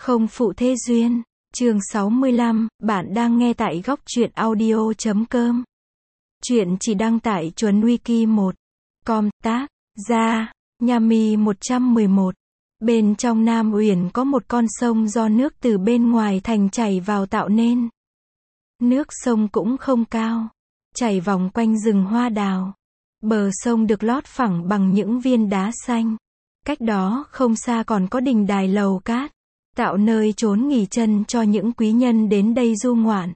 Không phụ thế duyên. Chương 65, bạn đang nghe tại góc truyện audio.com. Chuyện chỉ đăng tải chuẩn wiki 1.com, tác giả Yami 111. Bên trong Nam Uyển có một con sông do nước từ bên ngoài thành chảy vào tạo nên. Nước sông cũng không cao, chảy vòng quanh rừng hoa đào. Bờ sông được lót phẳng bằng những viên đá xanh. Cách đó không xa còn có đình đài lầu cát, tạo nơi trốn nghỉ chân cho những quý nhân đến đây du ngoạn.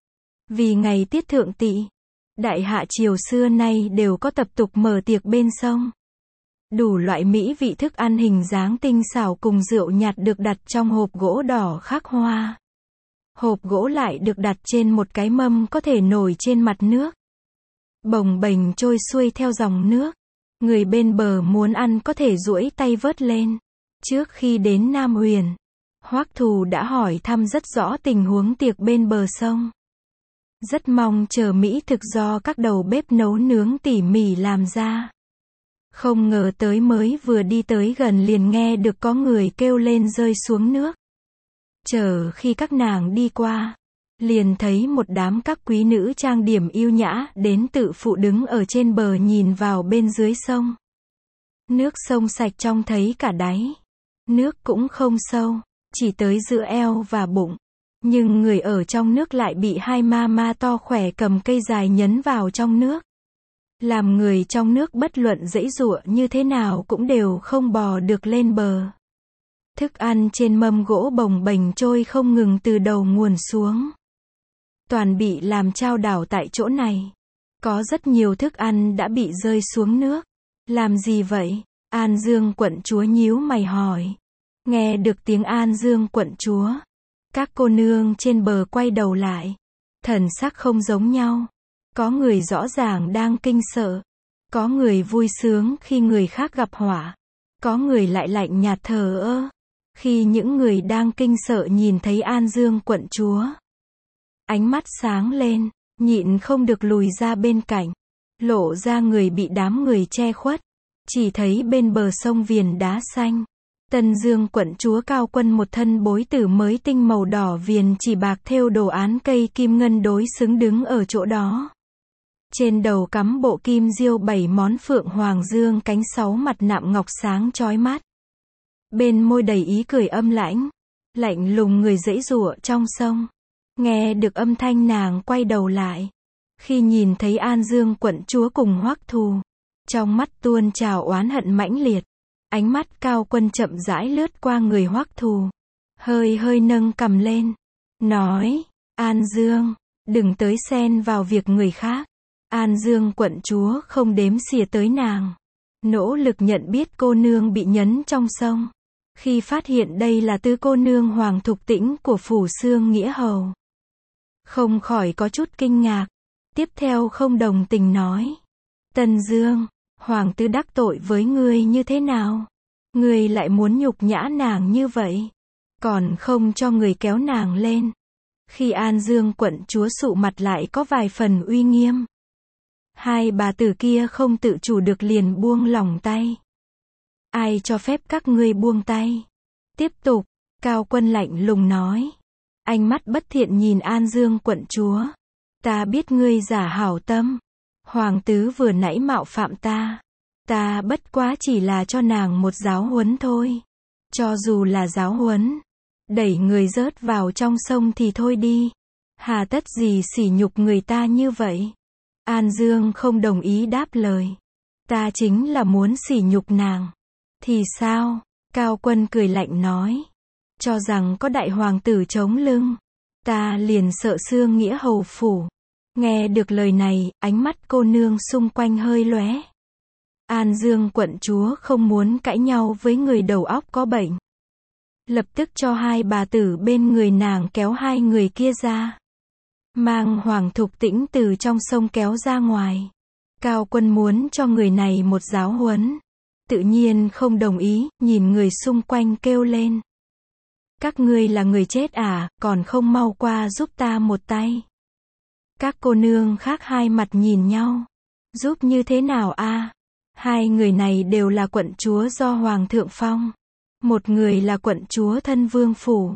Vì ngày tiết thượng tỵ, đại hạ triều xưa nay đều có tập tục mở tiệc bên sông. Đủ loại mỹ vị thức ăn hình dáng tinh xảo cùng rượu nhạt được đặt trong hộp gỗ đỏ khắc hoa. Hộp gỗ lại được đặt trên một cái mâm có thể nổi trên mặt nước, bồng bềnh trôi xuôi theo dòng nước. Người bên bờ muốn ăn có thể duỗi tay vớt lên. Trước khi đến Nam Uyển, Hoắc Thù đã hỏi thăm rất rõ tình huống tiệc bên bờ sông. Rất mong chờ mỹ thực do các đầu bếp nấu nướng tỉ mỉ làm ra. Không ngờ tới mới vừa đi tới gần liền nghe được có người kêu lên rơi xuống nước. Chờ khi các nàng đi qua, liền thấy một đám các quý nữ trang điểm yêu nhã đến tự phụ đứng ở trên bờ nhìn vào bên dưới sông. Nước sông sạch trong thấy cả đáy. Nước cũng không sâu, chỉ tới giữa eo và bụng. Nhưng người ở trong nước lại bị hai ma ma to khỏe cầm cây dài nhấn vào trong nước. Làm người trong nước bất luận giãy giụa như thế nào cũng đều không bò được lên bờ. Thức ăn trên mâm gỗ bồng bềnh trôi không ngừng từ đầu nguồn xuống. Toàn bị làm chao đảo tại chỗ này. Có rất nhiều thức ăn đã bị rơi xuống nước. Làm gì vậy? An Dương quận chúa nhíu mày hỏi. Nghe được tiếng An Dương quận chúa, các cô nương trên bờ quay đầu lại. Thần sắc không giống nhau. Có người rõ ràng đang kinh sợ. Có người vui sướng khi người khác gặp họa. Có người lại lạnh nhạt thờ ơ khi những người đang kinh sợ nhìn thấy An Dương quận chúa. Ánh mắt sáng lên, nhịn không được lùi ra bên cạnh, lộ ra người bị đám người che khuất. Chỉ thấy bên bờ sông viền đá xanh, Tân Dương quận chúa Cao Quân một thân bối tử mới tinh màu đỏ viền chỉ bạc thêu đồ án cây kim ngân đối xứng đứng ở chỗ đó. Trên đầu cắm bộ kim diêu 7 món phượng hoàng dương cánh 6 mặt nạm ngọc sáng chói mắt. Bên môi đầy ý cười âm lãnh, lạnh lùng người giãy giụa trong sông. Nghe được âm thanh nàng quay đầu lại. Khi nhìn thấy An Dương quận chúa cùng Hoắc Thù, trong mắt tuôn trào oán hận mãnh liệt. Ánh mắt Cao Quân chậm rãi lướt qua người Hoắc Thù, hơi hơi nâng cằm lên, nói, An Dương, đừng tới xen vào việc người khác. An Dương quận chúa không đếm xỉa tới nàng, nỗ lực nhận biết cô nương bị nhấn trong sông. Khi phát hiện đây là tứ cô nương Hoàng Thục Tĩnh của Phủ Xương Nghĩa Hầu, không khỏi có chút kinh ngạc. Tiếp theo không đồng tình nói, Tân Dương, Hoàng tứ đắc tội với ngươi như thế nào? Ngươi lại muốn nhục nhã nàng như vậy, còn không cho người kéo nàng lên. Khi An Dương quận chúa sụ mặt lại có vài phần uy nghiêm. Hai bà tử kia không tự chủ được liền buông lỏng tay. Ai cho phép các ngươi buông tay? Tiếp tục, Cao Quân lạnh lùng nói. Ánh mắt bất thiện nhìn An Dương quận chúa. Ta biết ngươi giả hảo tâm. Hoàng tứ vừa nãy mạo phạm ta. Ta bất quá chỉ là cho nàng một giáo huấn thôi. Cho dù là giáo huấn, đẩy người rớt vào trong sông thì thôi đi. Hà tất gì sỉ nhục người ta như vậy? An Dương không đồng ý đáp lời. Ta chính là muốn sỉ nhục nàng. Thì sao? Cao Quân cười lạnh nói. Cho rằng có đại hoàng tử chống lưng, ta liền sợ Xương Nghĩa Hầu phủ. Nghe được lời này, ánh mắt cô nương xung quanh hơi lóe. An Dương quận chúa không muốn cãi nhau với người đầu óc có bệnh. Lập tức cho hai bà tử bên người nàng kéo hai người kia ra. Mang Hoàng Thục Tĩnh từ trong sông kéo ra ngoài. Cao Quân muốn cho người này một giáo huấn. Tự nhiên không đồng ý, nhìn người xung quanh kêu lên. Các ngươi là người chết à, còn không mau qua giúp ta một tay. Các cô nương khác hai mặt nhìn nhau. Giúp như thế nào a? Hai người này đều là quận chúa do Hoàng thượng phong. Một người là quận chúa thân vương phủ,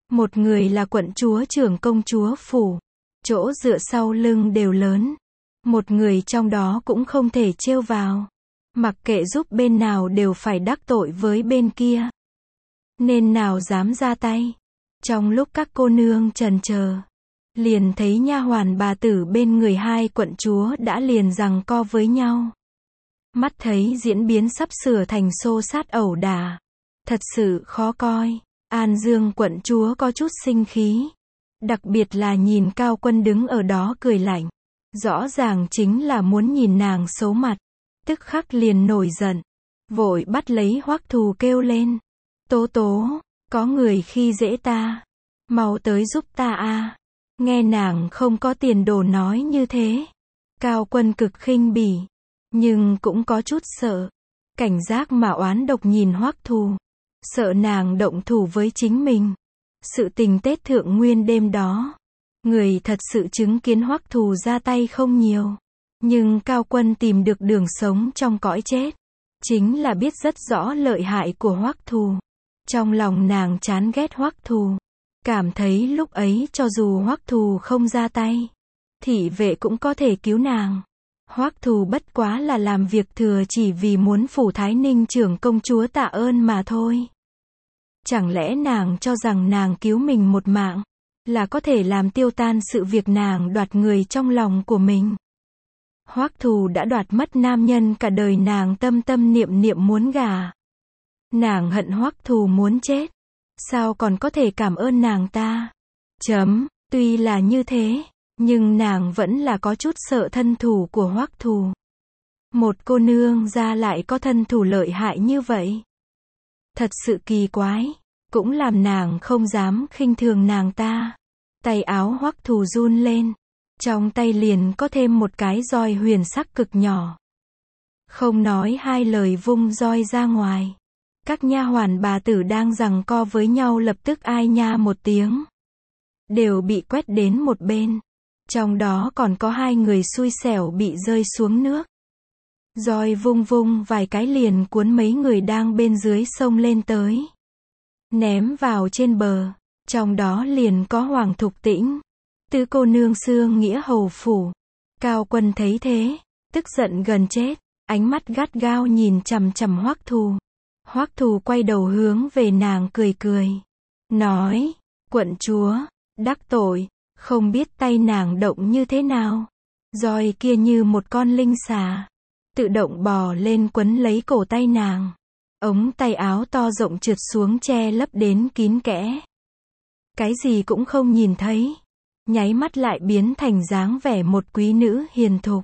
Một người là quận chúa trưởng công chúa phủ. Chỗ dựa sau lưng đều lớn. Một người trong đó cũng không thể trêu vào. Mặc kệ giúp bên nào đều phải đắc tội với bên kia. Nên nào dám ra tay. Trong lúc các cô nương chần chờ, liền thấy nha hoàn bà tử bên người hai quận chúa đã liền giằng co với nhau. Mắt thấy diễn biến sắp sửa thành xô xát ẩu đả. Thật sự khó coi. An Dương quận chúa có chút sinh khí. Đặc biệt là nhìn Cao Quân đứng ở đó cười lạnh. Rõ ràng chính là muốn nhìn nàng xấu mặt. Tức khắc liền nổi giận. Vội bắt lấy Hoắc Thù kêu lên. Tố tố, có người khi dễ ta. Mau tới giúp ta a. Nghe nàng không có tiền đồ nói như thế. Cao Quân cực khinh bỉ. Nhưng cũng có chút sợ. Cảnh giác mà oán độc nhìn Hoắc Thù. Sợ nàng động thủ với chính mình. Sự tình Tết Thượng Nguyên đêm đó. Người thật sự chứng kiến Hoắc Thù ra tay không nhiều. Nhưng Cao Quân tìm được đường sống trong cõi chết. Chính là biết rất rõ lợi hại của Hoắc Thù. Trong lòng nàng chán ghét Hoắc Thù. Cảm thấy lúc ấy cho dù Hoắc Thù không ra tay. Thị vệ cũng có thể cứu nàng. Hoắc Thù bất quá là làm việc thừa chỉ vì muốn phủ Thái Ninh trưởng công chúa tạ ơn mà thôi. Chẳng lẽ nàng cho rằng nàng cứu mình một mạng, là có thể làm tiêu tan sự việc nàng đoạt người trong lòng của mình. Hoắc Thù đã đoạt mất nam nhân cả đời nàng tâm tâm niệm niệm muốn gả. Nàng hận Hoắc Thù muốn chết. Sao còn có thể cảm ơn nàng ta? Tuy là như thế, nhưng nàng vẫn là có chút sợ thân thủ của Hoắc Thù. Một cô nương ra lại có thân thủ lợi hại như vậy. Thật sự kỳ quái, cũng làm nàng không dám khinh thường nàng ta. Tay áo Hoắc Thù run lên, trong tay liền có thêm một cái roi huyền sắc cực nhỏ. Không nói hai lời vung roi ra ngoài. Các nha hoàn bà tử đang giằng co với nhau lập tức ai nha một tiếng. Đều bị quét đến một bên. Trong đó còn có hai người xui xẻo bị rơi xuống nước. Roi vung vung vài cái liền cuốn mấy người đang bên dưới sông lên tới. Ném vào trên bờ. Trong đó liền có Hoàng Thục Tĩnh. Tứ cô nương xương nghĩa hầu phủ. Cao Quân thấy thế, tức giận gần chết. Ánh mắt gắt gao nhìn chằm chằm Hoắc Thù. Hoắc Thù quay đầu hướng về nàng cười cười. Nói, quận chúa, đắc tội, không biết tay nàng động như thế nào. Roi kia như một con linh xà. Tự động bò lên quấn lấy cổ tay nàng. Ống tay áo to rộng trượt xuống che lấp đến kín kẽ. Cái gì cũng không nhìn thấy. Nháy mắt lại biến thành dáng vẻ một quý nữ hiền thục.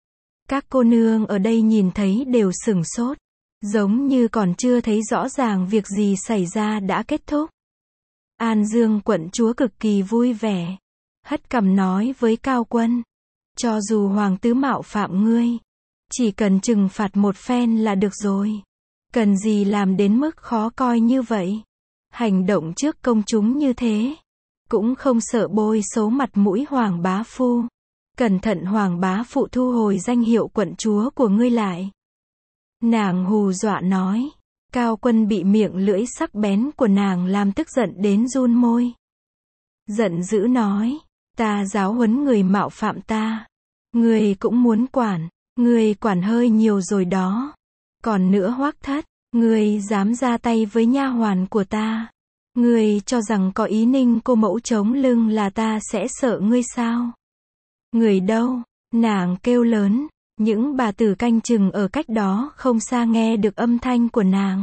Các cô nương ở đây nhìn thấy đều sửng sốt. Giống như còn chưa thấy rõ ràng việc gì xảy ra đã kết thúc. An Dương quận chúa cực kỳ vui vẻ. Hất cằm nói với Cao Quân. Cho dù hoàng tứ mạo phạm ngươi, chỉ cần trừng phạt một phen là được rồi. Cần gì làm đến mức khó coi như vậy. Hành động trước công chúng như thế. Cũng không sợ bôi xấu mặt mũi Hoàng bá phu. Cẩn thận Hoàng bá phụ thu hồi danh hiệu quận chúa của ngươi lại. Nàng hù dọa nói. Cao Quân bị miệng lưỡi sắc bén của nàng làm tức giận đến run môi. Giận dữ nói. Ta giáo huấn người mạo phạm ta. Ngươi cũng muốn quản. Ngươi quản hơi nhiều rồi đó. Còn nữa Hoắc Thất. Ngươi dám ra tay với nha hoàn của ta. Ngươi cho rằng có ý Ninh cô mẫu chống lưng là ta sẽ sợ ngươi sao? Người đâu? Nàng kêu lớn. Những bà tử canh chừng ở cách đó không xa nghe được âm thanh của nàng.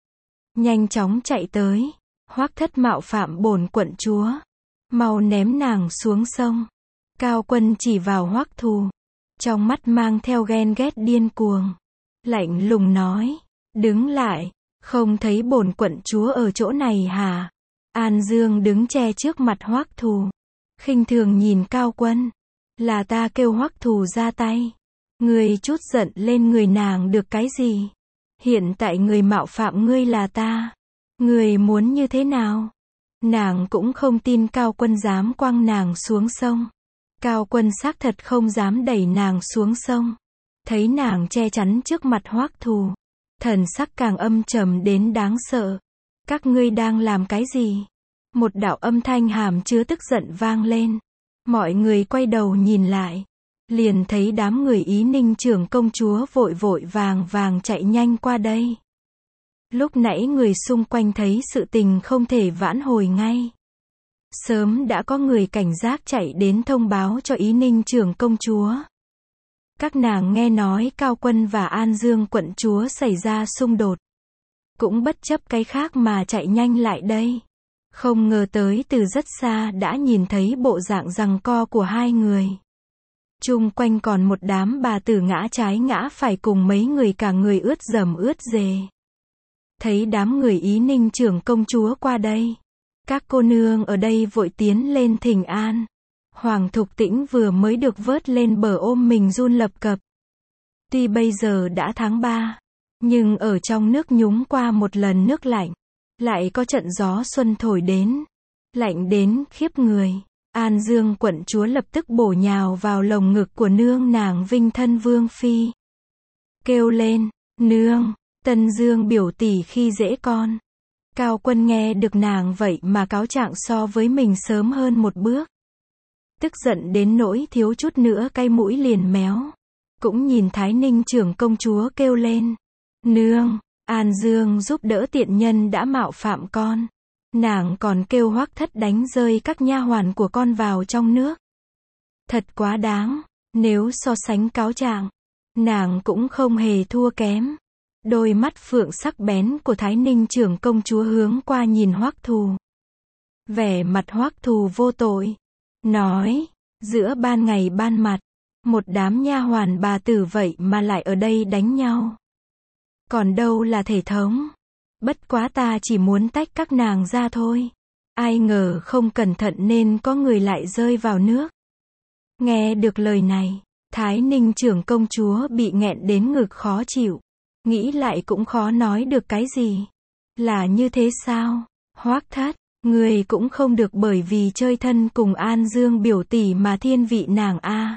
Nhanh chóng chạy tới. Hoắc Thất mạo phạm bổn quận chúa. Mau ném nàng xuống sông. Cao Quân chỉ vào Hoắc Thù. Trong mắt mang theo ghen ghét điên cuồng. Lạnh lùng nói. Đứng lại. Không thấy bổn quận chúa ở chỗ này hả? An Dương đứng che trước mặt Hoắc Thù. Khinh thường nhìn Cao Quân. Là ta kêu Hoắc Thù ra tay. Ngươi chút giận lên người nàng được cái gì? Hiện tại người mạo phạm ngươi là ta. Ngươi muốn như thế nào? Nàng cũng không tin Cao Quân dám quăng nàng xuống sông. Cao Quân xác thật không dám đẩy nàng xuống sông. Thấy nàng che chắn trước mặt Hoắc Thù. Thần sắc càng âm trầm đến đáng sợ. Các ngươi đang làm cái gì? Một đạo âm thanh hàm chứa tức giận vang lên. Mọi người quay đầu nhìn lại. Liền thấy đám người Ý Ninh trưởng công chúa vội vội vàng vàng chạy nhanh qua đây. Lúc nãy người xung quanh thấy sự tình không thể vãn hồi ngay. Sớm đã có người cảnh giác chạy đến thông báo cho Ý Ninh trưởng công chúa. Các nàng nghe nói Cao Quân và An Dương quận chúa xảy ra xung đột. Cũng bất chấp cái khác mà chạy nhanh lại đây. Không ngờ tới từ rất xa đã nhìn thấy bộ dạng giằng co của hai người. Chung quanh còn một đám bà tử ngã trái ngã phải cùng mấy người cả người ướt dầm ướt dề. Thấy đám người Ý Ninh trưởng công chúa qua đây. Các cô nương ở đây vội tiến lên thỉnh an. Hoàng Thục Tĩnh vừa mới được vớt lên bờ ôm mình run lập cập. Tuy bây giờ đã tháng 3, nhưng ở trong nước nhúng qua một lần nước lạnh. Lại có trận gió xuân thổi đến. Lạnh đến khiếp người. An Dương quận chúa lập tức bổ nhào vào lồng ngực của nương nàng Vinh Thân Vương Phi. Kêu lên, nương, Tân Dương biểu tỷ khi dễ con. Cao Quân nghe được nàng vậy mà cáo trạng so với mình sớm hơn một bước. Tức giận đến nỗi thiếu chút nữa cái mũi liền méo. Cũng nhìn Thái Ninh trưởng công chúa kêu lên. Nương, An Dương giúp đỡ tiện nhân đã mạo phạm con. Nàng còn kêu Hoắc Thất đánh rơi các nha hoàn của con vào trong nước. Thật quá đáng, nếu so sánh cáo trạng, nàng cũng không hề thua kém. Đôi mắt phượng sắc bén của Thái Ninh trưởng công chúa hướng qua nhìn Hoắc Thù. Vẻ mặt Hoắc Thù vô tội. Nói, giữa ban ngày ban mặt, một đám nha hoàn bà tử vậy mà lại ở đây đánh nhau. Còn đâu là thể thống. Bất quá ta chỉ muốn tách các nàng ra thôi. Ai ngờ không cẩn thận nên có người lại rơi vào nước. Nghe được lời này, Thái Ninh trưởng công chúa bị nghẹn đến ngực khó chịu. Nghĩ lại cũng khó nói được cái gì. Là như thế sao? Hoắc Thất, người cũng không được bởi vì chơi thân cùng An Dương biểu tỷ mà thiên vị nàng a.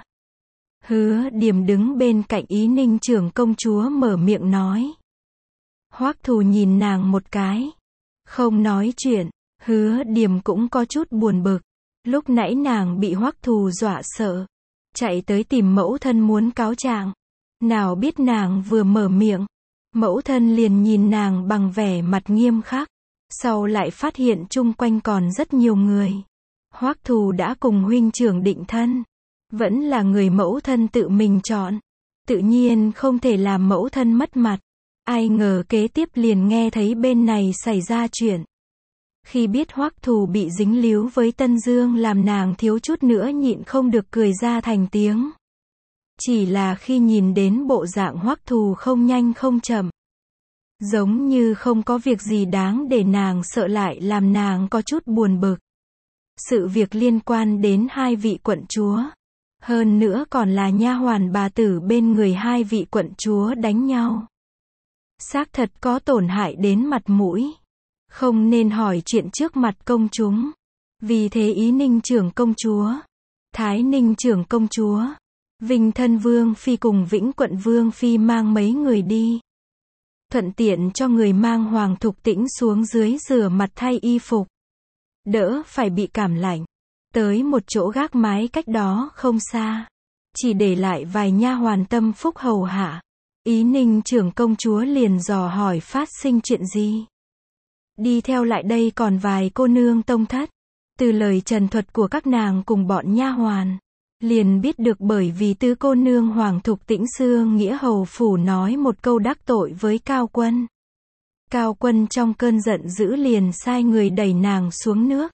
Hứa Điềm đứng bên cạnh Ý Ninh trưởng công chúa mở miệng nói. Hoắc Thù nhìn nàng một cái. Không nói chuyện. Hứa Điềm cũng có chút buồn bực. Lúc nãy nàng bị Hoắc Thù dọa sợ. Chạy tới tìm mẫu thân muốn cáo trạng. Nào biết nàng vừa mở miệng. Mẫu thân liền nhìn nàng bằng vẻ mặt nghiêm khắc. Sau lại phát hiện chung quanh còn rất nhiều người. Hoắc Thù đã cùng huynh trưởng định thân. Vẫn là người mẫu thân tự mình chọn. Tự nhiên không thể làm mẫu thân mất mặt. Ai ngờ kế tiếp liền nghe thấy bên này xảy ra chuyện. Khi biết Hoắc Thù bị dính líu với Tân Dương làm nàng thiếu chút nữa nhịn không được cười ra thành tiếng. Chỉ là khi nhìn đến bộ dạng Hoắc Thù không nhanh không chậm. Giống như không có việc gì đáng để nàng sợ lại làm nàng có chút buồn bực. Sự việc liên quan đến hai vị quận chúa. Hơn nữa còn là nha hoàn bà tử bên người hai vị quận chúa đánh nhau. Xác thật có tổn hại đến mặt mũi. Không nên hỏi chuyện trước mặt công chúng. Vì thế Ý Ninh trưởng công chúa, Thái Ninh trưởng công chúa, Vinh Thân Vương Phi cùng Vĩnh Quận Vương Phi mang mấy người đi. Thuận tiện cho người mang Hoàng Thục Tĩnh xuống dưới rửa mặt thay y phục. Đỡ phải bị cảm lạnh. Tới một chỗ gác mái cách đó không xa. Chỉ để lại vài nha hoàn tâm phúc hầu hạ. Ý Ninh trưởng công chúa liền dò hỏi phát sinh chuyện gì. Đi theo lại đây còn vài cô nương tông thất. Từ lời trần thuật của các nàng cùng bọn nha hoàn, liền biết được bởi vì tứ cô nương Hoàng Thục Tĩnh xưa nghĩa hầu phủ nói một câu đắc tội với Cao Quân. Cao Quân trong cơn giận dữ liền sai người đẩy nàng xuống nước.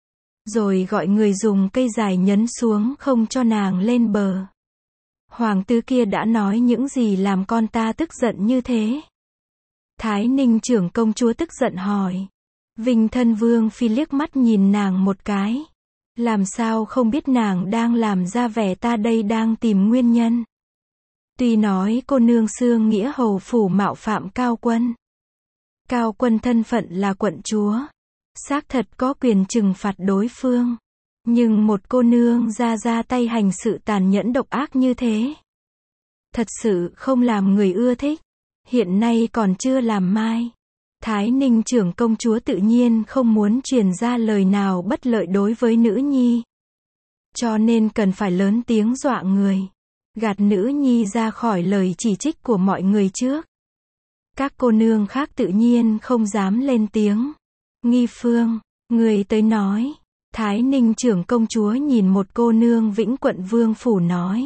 Rồi gọi người dùng cây dài nhấn xuống không cho nàng lên bờ. Hoàng tứ kia đã nói những gì làm con ta tức giận như thế? Thái Ninh trưởng công chúa tức giận hỏi. Vinh Thân Vương Phi liếc mắt nhìn nàng một cái. Làm sao không biết nàng đang làm ra vẻ ta đây đang tìm nguyên nhân. Tuy nói cô nương xưa nghĩa hầu phủ mạo phạm Cao Quân. Cao Quân thân phận là quận chúa. Xác thật có quyền trừng phạt đối phương. Nhưng một cô nương ra tay hành sự tàn nhẫn độc ác như thế. Thật sự không làm người ưa thích. Hiện nay còn chưa làm mai. Thái Ninh trưởng công chúa tự nhiên không muốn truyền ra lời nào bất lợi đối với nữ nhi. Cho nên cần phải lớn tiếng dọa người. Gạt nữ nhi ra khỏi lời chỉ trích của mọi người trước. Các cô nương khác tự nhiên không dám lên tiếng. Nghi Phương, người tới nói. Thái Ninh trưởng công chúa nhìn một cô nương Vĩnh Quận Vương phủ nói.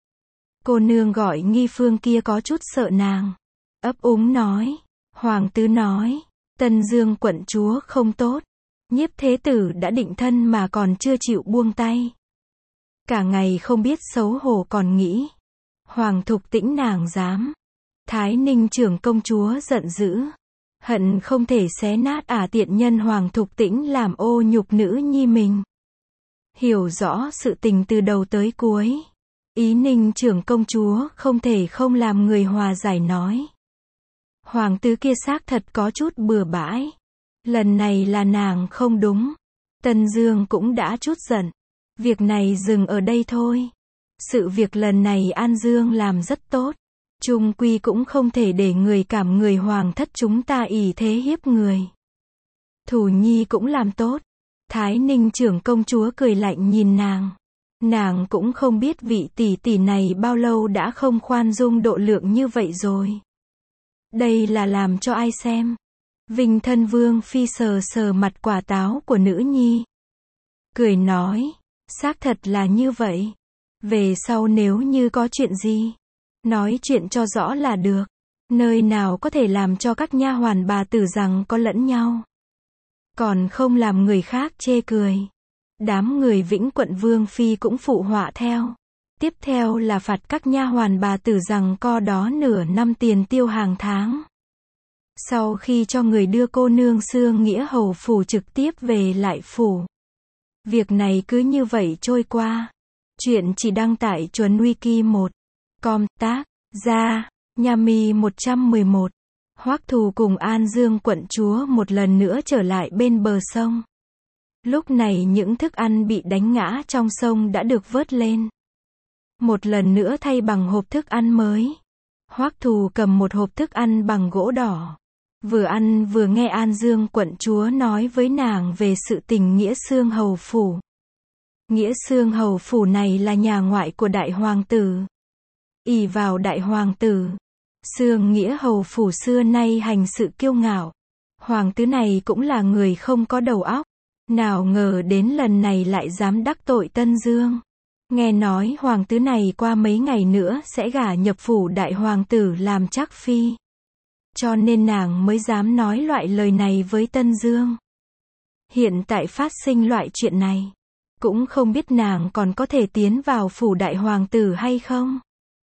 Cô nương gọi Nghi Phương kia có chút sợ nàng. Ấp úng nói. Hoàng tứ nói. Tân Dương quận chúa không tốt. Nhiếp thế tử đã định thân mà còn chưa chịu buông tay. Cả ngày không biết xấu hổ còn nghĩ. Hoàng Thục Tĩnh nàng dám. Thái Ninh trưởng công chúa giận dữ. Hận không thể xé nát tiện nhân Hoàng Thục Tĩnh làm ô nhục nữ nhi mình. Hiểu rõ sự tình từ đầu tới cuối. Ý Ninh trưởng công chúa không thể không làm người hòa giải nói. Hoàng tứ kia xác thật có chút bừa bãi. Lần này là nàng không đúng. Tân Dương cũng đã chút giận. Việc này dừng ở đây thôi. Sự việc lần này An Dương làm rất tốt. Chung quy cũng không thể để người cảm người hoàng thất chúng ta ỷ thế hiếp người. Thủ nhi cũng làm tốt. Thái Ninh trưởng công chúa cười lạnh nhìn nàng. Nàng cũng không biết vị tỷ tỷ này bao lâu đã không khoan dung độ lượng như vậy rồi. Đây là làm cho ai xem. Vinh thân vương phi sờ sờ mặt quả táo của nữ nhi. Cười nói, xác thật là như vậy. Về sau nếu như có chuyện gì, nói chuyện cho rõ là được. Nơi nào có thể làm cho các nha hoàn bà tử rằng có lẫn nhau. Còn không làm người khác chê cười. Đám người Vĩnh Quận Vương phi cũng phụ họa theo. Tiếp theo là phạt các nha hoàn bà tử rằng co đó nửa năm tiền tiêu hàng tháng. Sau khi cho người đưa cô nương Xương Nghĩa hầu phủ trực tiếp về lại phủ. Việc này cứ như vậy trôi qua. Chuyện chỉ đăng tải Chuẩn Wiki 1. Com tác gia Nhami 111. Hoắc Thù cùng An Dương quận chúa một lần nữa trở lại bên bờ sông. Lúc này những thức ăn bị đánh ngã trong sông đã được vớt lên. Một lần nữa thay bằng hộp thức ăn mới. Hoắc Thù cầm một hộp thức ăn bằng gỗ đỏ. Vừa ăn vừa nghe An Dương quận chúa nói với nàng về sự tình Nghĩa Xương hầu phủ. Nghĩa Xương hầu phủ này là nhà ngoại của đại hoàng tử. Ỷ vào đại hoàng tử, Xương Nghĩa hầu phủ xưa nay hành sự kiêu ngạo. Hoàng tứ này cũng là người không có đầu óc. Nào ngờ đến lần này lại dám đắc tội Tân Dương. Nghe nói hoàng tứ này qua mấy ngày nữa sẽ gả nhập phủ đại hoàng tử làm trác phi. Cho nên nàng mới dám nói loại lời này với Tân Dương. Hiện tại phát sinh loại chuyện này. Cũng không biết nàng còn có thể tiến vào phủ đại hoàng tử hay không.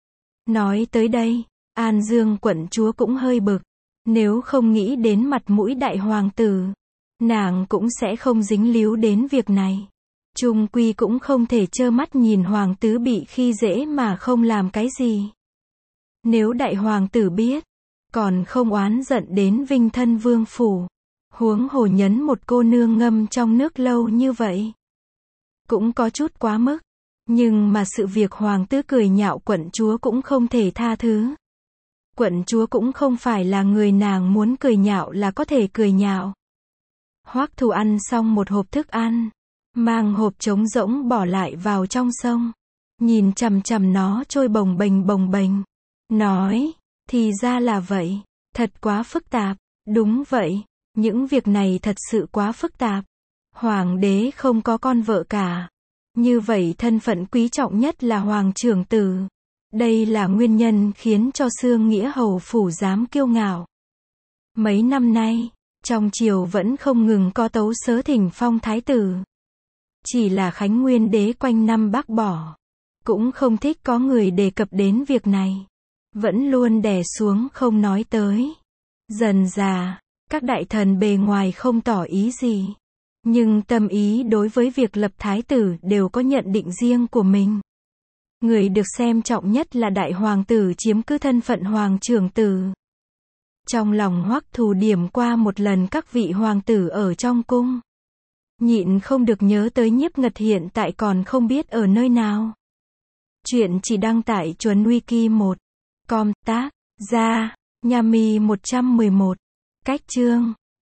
Nói tới đây, An Dương quận chúa cũng hơi bực. Nếu không nghĩ đến mặt mũi đại hoàng tử, nàng cũng sẽ không dính líu đến việc này. Chung quy cũng không thể trơ mắt nhìn hoàng tứ bị khi dễ mà không làm cái gì. Nếu đại hoàng tử biết, còn không oán giận đến Vinh thân vương phủ. Huống hồ nhấn một cô nương ngâm trong nước lâu như vậy. Cũng có chút quá mức. Nhưng mà sự việc hoàng tứ cười nhạo quận chúa cũng không thể tha thứ. Quận chúa cũng không phải là người nàng muốn cười nhạo là có thể cười nhạo. Hoắc Thù ăn xong một hộp thức ăn, mang hộp trống rỗng bỏ lại vào trong sông. Nhìn chằm chằm nó trôi bồng bềnh, nói, thì ra là vậy, thật quá phức tạp. Đúng vậy, những việc này thật sự quá phức tạp. Hoàng đế không có con vợ cả. Như vậy thân phận quý trọng nhất là hoàng trưởng tử. Đây là nguyên nhân khiến cho Xương Nghĩa hầu phủ dám kiêu ngạo. Mấy năm nay, trong triều vẫn không ngừng có tấu sớ thỉnh phong thái tử. Chỉ là Khánh Nguyên đế quanh năm bác bỏ. Cũng không thích có người đề cập đến việc này. Vẫn luôn đè xuống không nói tới. Dần dà, các đại thần bề ngoài không tỏ ý gì. Nhưng tâm ý đối với việc lập thái tử đều có nhận định riêng của mình. Người được xem trọng nhất là đại hoàng tử chiếm cứ thân phận hoàng trưởng tử. Trong lòng Hoắc Thù điểm qua một lần các vị hoàng tử ở trong cung. Nhịn không được nhớ tới Nhiếp Ngật hiện tại còn không biết ở nơi nào. Chuyện chỉ đăng tải Chuẩn Wiki 1. Com tác gia Nhami 111. Cách chương